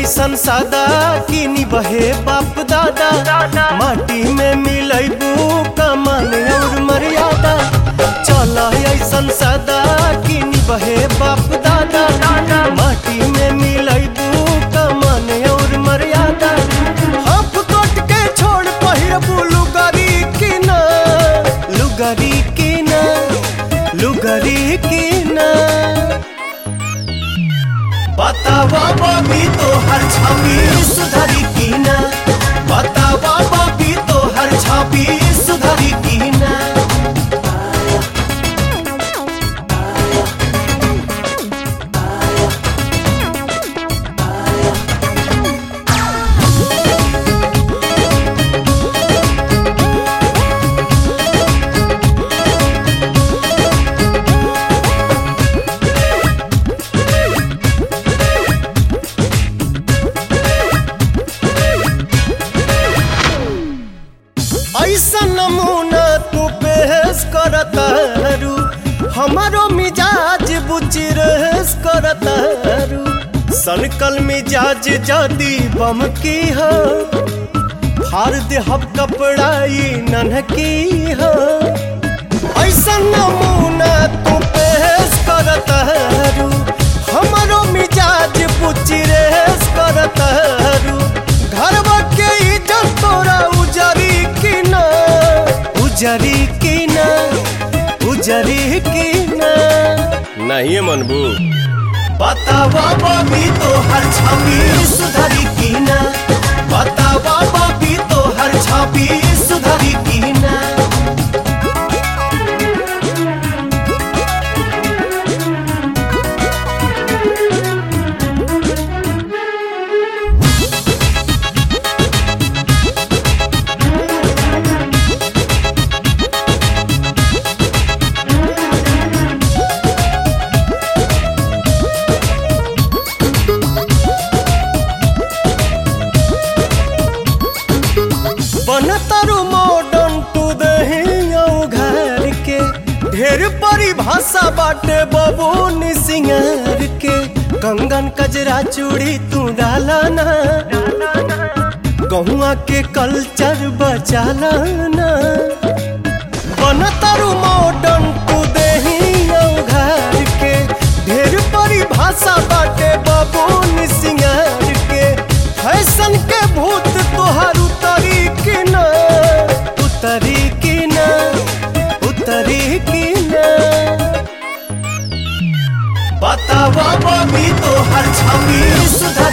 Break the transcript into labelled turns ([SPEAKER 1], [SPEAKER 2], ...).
[SPEAKER 1] ऐसन सादा कि निबहे बाप दादा, माटी में मिलैबू कमान और मर्यादा। चल ऐसन सादा कि निबहे बाप दादा, माटी में मिलैबू कमान और मर्यादा। हाफ कट के छोड़ पहिरबू लुगरी की ना, लुगरी की ना, लुगरी की ना। बतावा बबी तो हर छवि सुधरी की ना, बतावा बबी तो हर छवि सुधरी की ना। ऐसा नमूना तू पेश करतारू, हमारो मिजाज बुचिरेश करतारू। सनकल मिजाज जदी बम की हो, फाड़ दे हब कपड़ाई नन्हकी हो। ऐसा नमूना तू पेश करतारू, हमारो मिजाज बुचिरेश करतारू। घरवा के इज्जत तोरा उजरी की ना, उजरी की ना, उजरी की ना। नहीं मनबू बतावा बबी तो हर छवि सुधरी की ना, बतावा बबी तो हर छवि सुधरी की ना। बनतारू मॉडर्न टू दहिया घर के, ढेर परिभाषा बाटे बबूनी सिंगार के। कंगन कजरा चूड़ी तू डाला ना, गहुआ के कल्चर बचाला ना। बनतारू मॉडर्न टू दहिया घर के, ढेर परिभाषा बाटे बबूनी सिंगार के। फैशन के भूत तोहार उतरी की ना, उतरी की ना, उतरी की ना। बतावा बबी तो हर छवि सुधरी